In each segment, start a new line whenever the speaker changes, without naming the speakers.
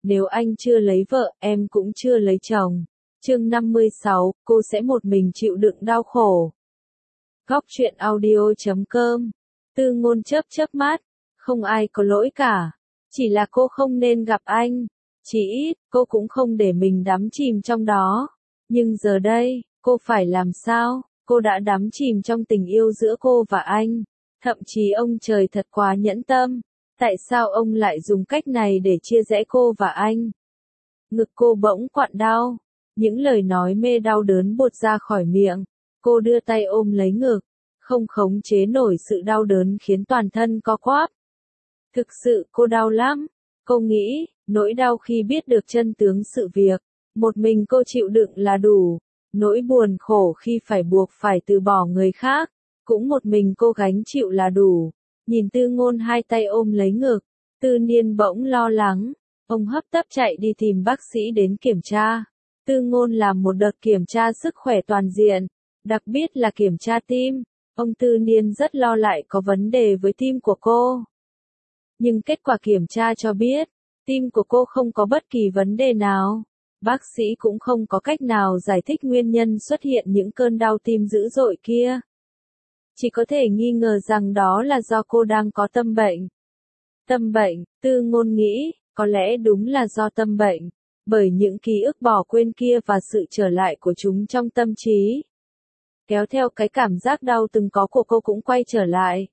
nếu anh chưa lấy vợ, em cũng chưa lấy chồng. Chương 56, cô sẽ một mình chịu đựng đau khổ. Góc truyện audio.com. Tư Ngôn chớp chớp mắt, không ai có lỗi cả, chỉ là cô không nên gặp anh, chỉ ít, cô cũng không để mình đắm chìm trong đó. Nhưng giờ đây, cô phải làm sao? Cô đã đắm chìm trong tình yêu giữa cô và anh. Thậm chí ông trời thật quá nhẫn tâm. Tại sao ông lại dùng cách này để chia rẽ cô và anh? Ngực cô bỗng quặn đau. Những lời nói mê đau đớn buột ra khỏi miệng. Cô đưa tay ôm lấy ngực. Không khống chế nổi sự đau đớn khiến toàn thân co quắp. Thực sự cô đau lắm. Cô nghĩ, nỗi đau khi biết được chân tướng sự việc. Một mình cô chịu đựng là đủ. Nỗi buồn khổ khi phải buộc phải từ bỏ người khác. Cũng một mình cô gánh chịu là đủ. Nhìn Tư Ngôn hai tay ôm lấy ngực. Tư Niên bỗng lo lắng. Ông hấp tấp chạy đi tìm bác sĩ đến kiểm tra. Tư Ngôn làm một đợt kiểm tra sức khỏe toàn diện. Đặc biệt là kiểm tra tim. Ông Tư Niên rất lo lại có vấn đề với tim của cô. Nhưng kết quả kiểm tra cho biết, tim của cô không có bất kỳ vấn đề nào. Bác sĩ cũng không có cách nào giải thích nguyên nhân xuất hiện những cơn đau tim dữ dội kia. Chỉ có thể nghi ngờ rằng đó là do cô đang có tâm bệnh. Tâm bệnh, Tư Ngôn nghĩ, có lẽ đúng là do tâm bệnh, bởi những ký ức bỏ quên kia và sự trở lại của chúng trong tâm trí. Kéo theo cái cảm giác đau từng có của cô cũng quay trở lại.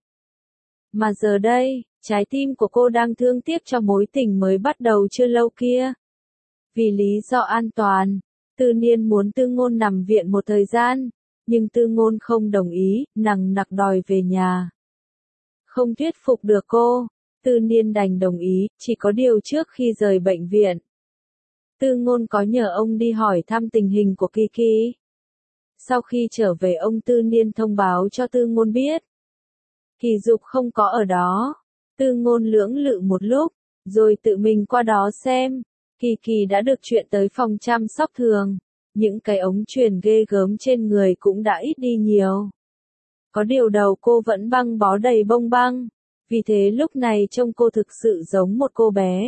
Mà giờ đây, trái tim của cô đang thương tiếc cho mối tình mới bắt đầu chưa lâu kia. Vì lý do an toàn, Tư Niên muốn Tư Ngôn nằm viện một thời gian, nhưng Tư Ngôn không đồng ý, nằng nặc đòi về nhà. Không thuyết phục được cô, Tư Niên đành đồng ý, chỉ có điều trước khi rời bệnh viện. Tư Ngôn có nhờ ông đi hỏi thăm tình hình của Kiki. Sau khi trở về ông Tư Niên thông báo cho Tư Ngôn biết. Kỳ Dục không có ở đó. Tư Ngôn lưỡng lự một lúc, rồi tự mình qua đó xem. Kỳ đã được chuyển tới phòng chăm sóc thường. Những cái ống truyền ghê gớm trên người cũng đã ít đi nhiều. Có điều đầu cô vẫn băng bó đầy bông băng. Vì thế lúc này trông cô thực sự giống một cô bé.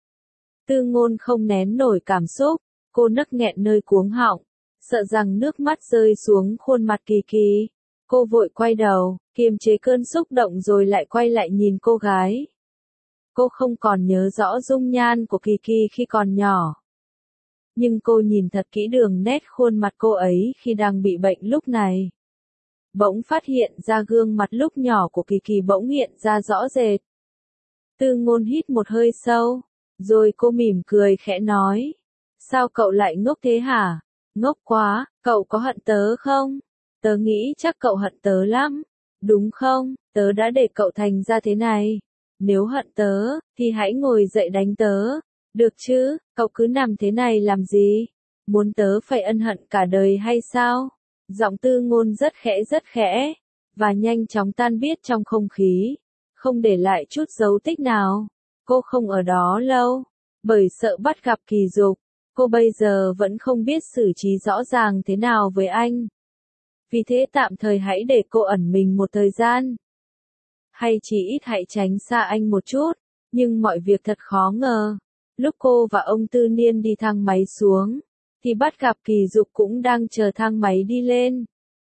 Tư Ngôn không nén nổi cảm xúc. Cô nấc nghẹn nơi cuống họng. Sợ rằng nước mắt rơi xuống khuôn mặt Kỳ. Cô vội quay đầu, kiềm chế cơn xúc động rồi lại quay lại nhìn cô gái. Cô không còn nhớ rõ dung nhan của Kỳ khi còn nhỏ. Nhưng cô nhìn thật kỹ đường nét khuôn mặt cô ấy khi đang bị bệnh lúc này. Bỗng phát hiện ra gương mặt lúc nhỏ của Kỳ bỗng hiện ra rõ rệt. Tư Ngôn hít một hơi sâu, rồi cô mỉm cười khẽ nói. Sao cậu lại ngốc thế hả? Ngốc quá, cậu có hận tớ không? Tớ nghĩ chắc cậu hận tớ lắm. Đúng không? Tớ đã để cậu thành ra thế này. Nếu hận tớ, thì hãy ngồi dậy đánh tớ. Được chứ, cậu cứ nằm thế này làm gì? Muốn tớ phải ân hận cả đời hay sao? Giọng Tư Ngôn rất khẽ, và nhanh chóng tan biết trong không khí, không để lại chút dấu tích nào. Cô không ở đó lâu, bởi sợ bắt gặp Kỳ Dục. Cô bây giờ vẫn không biết xử trí rõ ràng thế nào với anh. Vì thế tạm thời hãy để cô ẩn mình một thời gian. Hay chỉ ít hãy tránh xa anh một chút, nhưng mọi việc thật khó ngờ. Lúc cô và ông Tư Niên đi thang máy xuống, thì bắt gặp Kỳ Dục cũng đang chờ thang máy đi lên.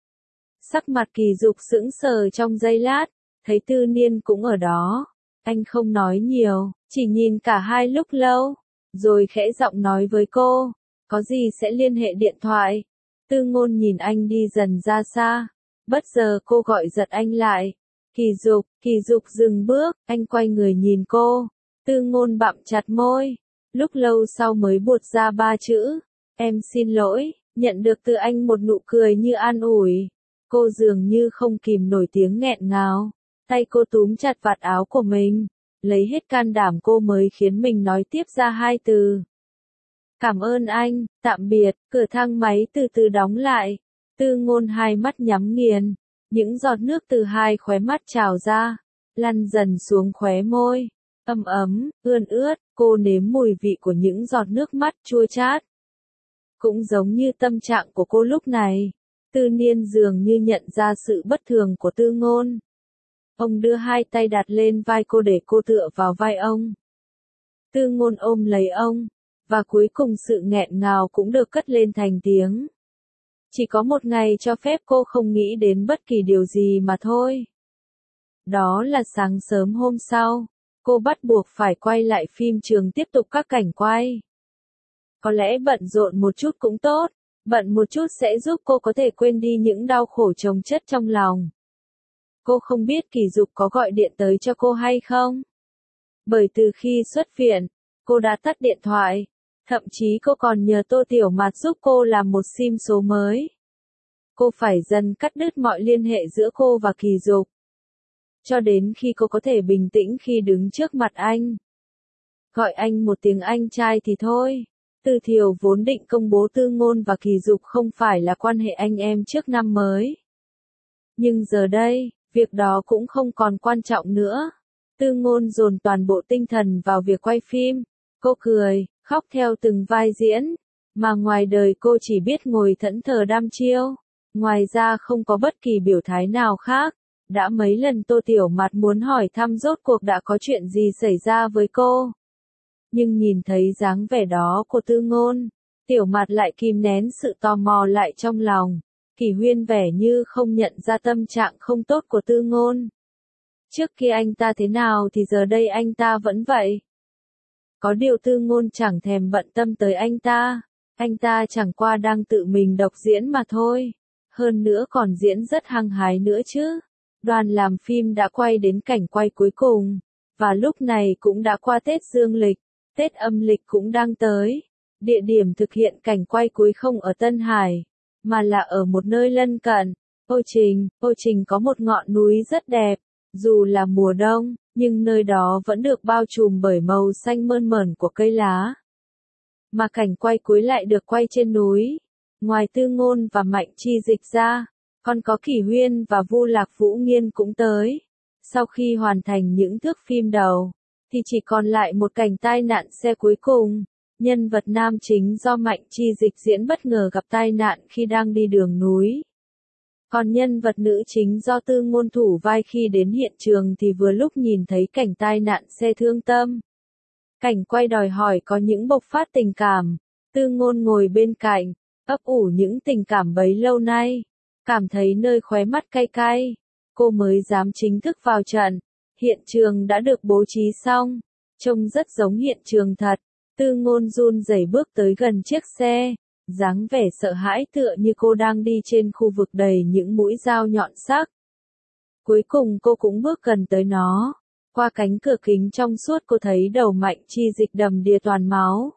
Sắc mặt Kỳ Dục sững sờ trong giây lát, thấy Tư Niên cũng ở đó. Anh không nói nhiều, chỉ nhìn cả hai lúc lâu, rồi khẽ giọng nói với cô, có gì sẽ liên hệ điện thoại. Tư Ngôn nhìn anh đi dần ra xa, bất giờ cô gọi giật anh lại. Kỳ Dục dừng bước, anh quay người nhìn cô. Tư Ngôn bặm chặt môi, lúc lâu sau mới buột ra ba chữ, em xin lỗi, nhận được từ anh một nụ cười như an ủi. Cô dường như không kìm nổi tiếng nghẹn ngào, tay cô túm chặt vạt áo của mình, lấy hết can đảm cô mới khiến mình nói tiếp ra hai từ. Cảm ơn anh, tạm biệt. Cửa thang máy từ từ đóng lại. Tư Ngôn hai mắt nhắm nghiền, những giọt nước từ hai khóe mắt trào ra, lăn dần xuống khóe môi, ấm ấm, ươn ướt. Cô nếm mùi vị của những giọt nước mắt chua chát. Cũng giống như tâm trạng của cô lúc này, Tư Niên dường như nhận ra sự bất thường của Tư Ngôn. Ông đưa hai tay đặt lên vai cô để cô tựa vào vai ông. Tư Ngôn ôm lấy ông, Và cuối cùng sự nghẹn ngào cũng được cất lên thành tiếng. Chỉ có một ngày cho phép cô không nghĩ đến bất kỳ điều gì mà thôi. Đó là sáng sớm hôm sau, cô bắt buộc phải quay lại phim trường tiếp tục các cảnh quay. Có lẽ bận rộn một chút cũng tốt, bận một chút sẽ giúp cô có thể quên đi những đau khổ chồng chất trong lòng. Cô không biết Kỳ Dục có gọi điện tới cho cô hay không. Bởi từ khi xuất viện, cô đã tắt điện thoại, thậm chí cô còn nhờ Tô Tiểu Mạt giúp cô làm một SIM số mới. Cô phải dần cắt đứt mọi liên hệ giữa cô và Kỳ Dục. Cho đến khi cô có thể bình tĩnh khi đứng trước mặt anh. Gọi anh một tiếng anh trai thì thôi. Từ Thiều vốn định công bố Tư Ngôn và Kỳ Dục không phải là quan hệ anh em trước năm mới. Nhưng giờ đây, việc đó cũng không còn quan trọng nữa. Tư Ngôn dồn toàn bộ tinh thần vào việc quay phim. Cô cười, khóc theo từng vai diễn. Mà ngoài đời cô chỉ biết ngồi thẫn thờ đăm chiêu. Ngoài ra không có bất kỳ biểu thái nào khác. Đã mấy lần Tô Tiểu Mạt muốn hỏi thăm rốt cuộc đã có chuyện gì xảy ra với cô. Nhưng nhìn thấy dáng vẻ đó của Tư Ngôn, Tiểu Mạt lại kìm nén sự tò mò lại trong lòng. Kỷ Huyên vẻ như không nhận ra tâm trạng không tốt của Tư Ngôn. Trước kia anh ta thế nào thì giờ đây anh ta vẫn vậy. Có điều Tư Ngôn chẳng thèm bận tâm tới anh ta chẳng qua đang tự mình độc diễn mà thôi. Hơn nữa còn diễn rất hăng hái nữa chứ. Đoàn làm phim đã quay đến cảnh quay cuối cùng, và lúc này cũng đã qua Tết Dương lịch, Tết âm lịch cũng đang tới. Địa điểm thực hiện cảnh quay cuối không ở Tân Hải, mà là ở một nơi lân cận, Ô Trình có một ngọn núi rất đẹp, dù là mùa đông, nhưng nơi đó vẫn được bao trùm bởi màu xanh mơn mởn của cây lá. Mà cảnh quay cuối lại được quay trên núi, ngoài Tư Ngôn và Mạnh Chi Dịch ra. Còn có Kỷ Huyên và Vu Lạc Vũ Nghiên cũng tới. Sau khi hoàn thành những thước phim đầu, thì chỉ còn lại một cảnh tai nạn xe cuối cùng. Nhân vật nam chính do Mạnh Chi Dịch diễn bất ngờ gặp tai nạn khi đang đi đường núi. Còn nhân vật nữ chính do Tư Ngôn thủ vai khi đến hiện trường thì vừa lúc nhìn thấy cảnh tai nạn xe thương tâm. Cảnh quay đòi hỏi có những bộc phát tình cảm. Tư Ngôn ngồi bên cạnh, ấp ủ những tình cảm bấy lâu nay. Cảm thấy nơi khóe mắt cay cay, cô mới dám chính thức vào trận. Hiện trường đã được bố trí xong, trông rất giống hiện trường thật. Tư Ngôn run rẩy bước tới gần chiếc xe, dáng vẻ sợ hãi tựa như cô đang đi trên khu vực đầy những mũi dao nhọn sắc. Cuối cùng cô cũng bước gần tới nó. Qua cánh cửa kính trong suốt cô thấy đầu Mạnh Chi Dịch đầm đìa toàn máu.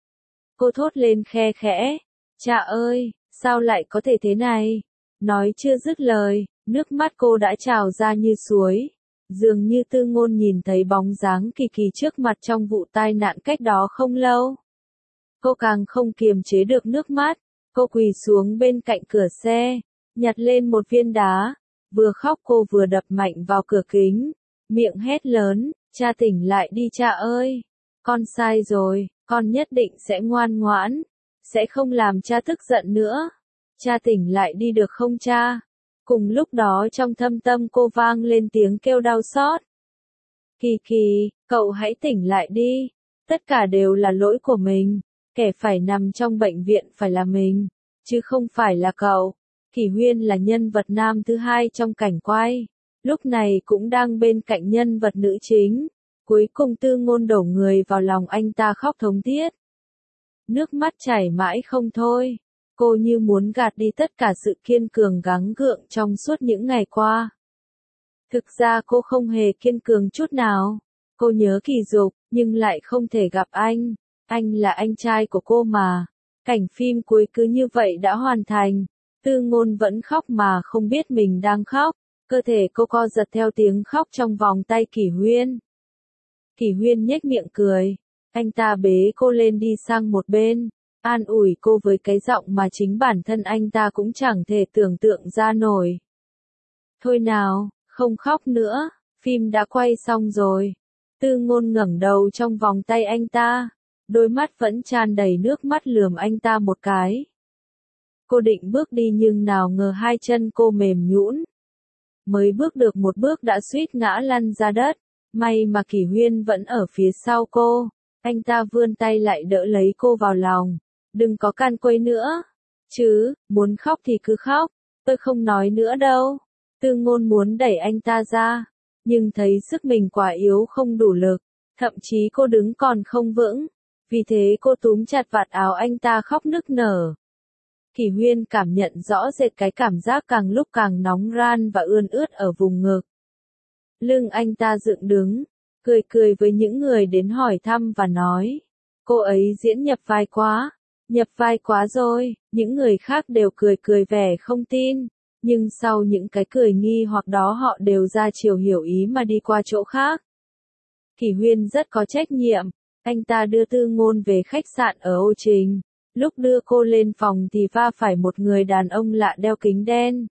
Cô thốt lên khe khẽ, "Cha ơi, sao lại có thể thế này?" Nói chưa dứt lời, nước mắt cô đã trào ra như suối. Dường như Tư Ngôn nhìn thấy bóng dáng Kỳ Kỳ trước mặt trong vụ tai nạn cách đó không lâu. Cô càng không kiềm chế được nước mắt. Cô quỳ xuống bên cạnh cửa xe, nhặt lên một viên đá. Vừa khóc cô vừa đập mạnh vào cửa kính. Miệng hét lớn, "Cha tỉnh lại đi cha ơi. Con sai rồi, con nhất định sẽ ngoan ngoãn. Sẽ không làm cha tức giận nữa. Cha tỉnh lại đi được không cha?" Cùng lúc đó trong thâm tâm cô vang lên tiếng kêu đau xót. "Kỳ Kỳ, cậu hãy tỉnh lại đi. Tất cả đều là lỗi của mình. Kẻ phải nằm trong bệnh viện phải là mình, chứ không phải là cậu." Kỷ Huyên là nhân vật nam thứ hai trong cảnh quay. Lúc này cũng đang bên cạnh nhân vật nữ chính. Cuối cùng Tư Ngôn đổ người vào lòng anh ta khóc thống thiết. Nước mắt chảy mãi không thôi. Cô như muốn gạt đi tất cả sự kiên cường gắng gượng trong suốt những ngày qua. Thực ra cô không hề kiên cường chút nào. Cô nhớ Kỳ Dục, nhưng lại không thể gặp anh. Anh là anh trai của cô mà. Cảnh phim cuối cứ như vậy đã hoàn thành. Tư Ngôn vẫn khóc mà không biết mình đang khóc. Cơ thể cô co giật theo tiếng khóc trong vòng tay Kỷ Huyên. Kỷ Huyên nhếch miệng cười. Anh ta bế cô lên đi sang một bên. An ủi cô với cái giọng mà chính bản thân anh ta cũng chẳng thể tưởng tượng ra nổi. "Thôi nào, không khóc nữa, phim đã quay xong rồi." Tư Ngôn ngẩng đầu trong vòng tay anh ta, đôi mắt vẫn tràn đầy nước mắt lườm anh ta một cái. Cô định bước đi nhưng nào ngờ hai chân cô mềm nhũn. Mới bước được một bước đã suýt ngã lăn ra đất, may mà Kỷ Huyên vẫn ở phía sau cô. Anh ta vươn tay lại đỡ lấy cô vào lòng. Đừng có can quấy nữa. Chứ, muốn khóc thì cứ khóc. Tôi không nói nữa đâu. Tư Ngôn muốn đẩy anh ta ra. Nhưng thấy sức mình quá yếu không đủ lực. Thậm chí cô đứng còn không vững. Vì thế cô túm chặt vạt áo anh ta khóc nức nở. Kỷ Huyên cảm nhận rõ rệt cái cảm giác càng lúc càng nóng ran và ươn ướt ở vùng ngực. Lưng anh ta dựng đứng, cười cười với những người đến hỏi thăm và nói. Cô ấy diễn nhập vai quá rồi, những người khác đều cười cười vẻ không tin. Nhưng sau những cái cười nghi hoặc đó họ đều ra chiều hiểu ý mà đi qua chỗ khác. Kỷ Huyên rất có trách nhiệm, anh ta đưa Tư Ngôn về khách sạn ở Ô Trình. Lúc đưa cô lên phòng thì va phải một người đàn ông lạ đeo kính đen.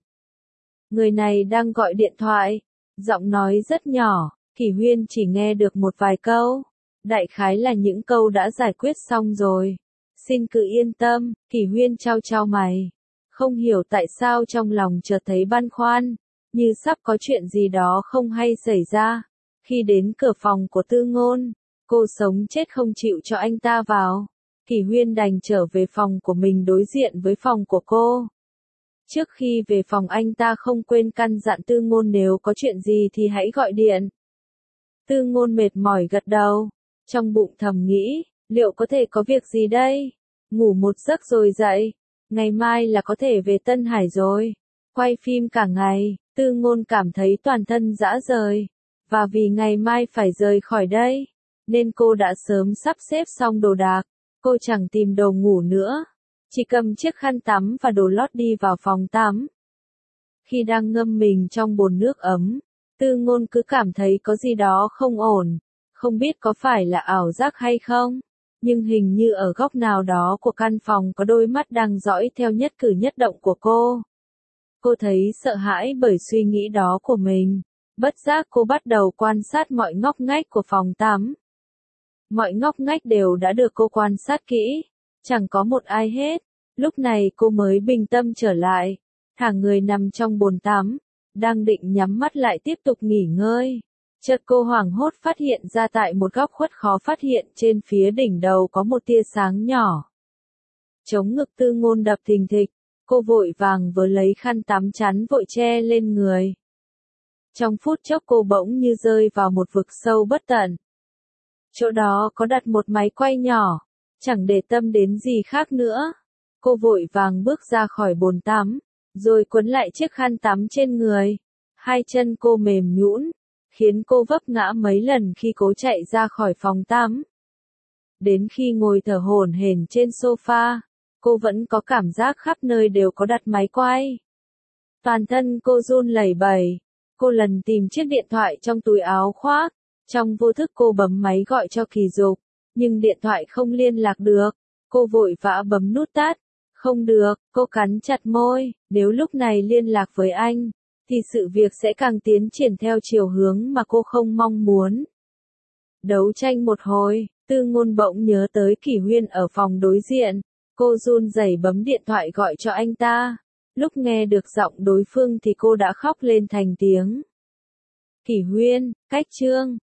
Người này đang gọi điện thoại, giọng nói rất nhỏ, Kỷ Huyên chỉ nghe được một vài câu. Đại khái là những câu đã giải quyết xong rồi. Xin cứ yên tâm, Kỷ Huyên trao trao mày. Không hiểu tại sao trong lòng chợt thấy băn khoăn, như sắp có chuyện gì đó không hay xảy ra. Khi đến cửa phòng của Tư Ngôn, cô sống chết không chịu cho anh ta vào. Kỷ Huyên đành trở về phòng của mình đối diện với phòng của cô. Trước khi về phòng anh ta không quên căn dặn Tư Ngôn nếu có chuyện gì thì hãy gọi điện. Tư Ngôn mệt mỏi gật đầu, trong bụng thầm nghĩ, liệu có thể có việc gì đây? Ngủ một giấc rồi dậy, ngày mai là có thể về Tân Hải rồi. Quay phim cả ngày, Tư Ngôn cảm thấy toàn thân rã rời, và vì ngày mai phải rời khỏi đây, nên cô đã sớm sắp xếp xong đồ đạc. Cô chẳng tìm đồ ngủ nữa, chỉ cầm chiếc khăn tắm và đồ lót đi vào phòng tắm. Khi đang ngâm mình trong bồn nước ấm, Tư Ngôn cứ cảm thấy có gì đó không ổn, không biết có phải là ảo giác hay không, nhưng hình như ở góc nào đó của căn phòng có đôi mắt đang dõi theo nhất cử nhất động của cô. Cô thấy sợ hãi bởi suy nghĩ đó của mình, bất giác cô bắt đầu quan sát mọi ngóc ngách của phòng tắm. Mọi ngóc ngách đều đã được cô quan sát kỹ, chẳng có một ai hết. Lúc này cô mới bình tâm trở lại, thả người nằm trong bồn tắm, đang định nhắm mắt lại tiếp tục nghỉ ngơi. Chợt cô hoảng hốt phát hiện ra tại một góc khuất khó phát hiện trên phía đỉnh đầu có một tia sáng nhỏ. Chống ngực Tư Ngôn đập thình thịch, cô vội vàng vớ lấy khăn tắm chắn vội che lên người. Trong phút chốc cô bỗng như rơi vào một vực sâu bất tận. Chỗ đó có đặt một máy quay nhỏ, chẳng để tâm đến gì khác nữa. Cô vội vàng bước ra khỏi bồn tắm, rồi quấn lại chiếc khăn tắm trên người. Hai chân cô mềm nhũn, khiến cô vấp ngã mấy lần khi cố chạy ra khỏi phòng tắm. Đến khi ngồi thở hổn hển trên sofa, cô vẫn có cảm giác khắp nơi đều có đặt máy quay. Toàn thân cô run lẩy bẩy, cô lần tìm chiếc điện thoại trong túi áo khoác. Trong vô thức cô bấm máy gọi cho Kỳ Dục, nhưng điện thoại không liên lạc được. Cô vội vã bấm nút tắt. Không được, cô cắn chặt môi, nếu lúc này liên lạc với anh, thì sự việc sẽ càng tiến triển theo chiều hướng mà cô không mong muốn. Đấu tranh một hồi, Tư Ngôn bỗng nhớ tới Kỷ Huyên ở phòng đối diện. Cô run rẩy bấm điện thoại gọi cho anh ta. Lúc nghe được giọng đối phương thì cô đã khóc lên thành tiếng. Kỷ Huyên, cách Trương.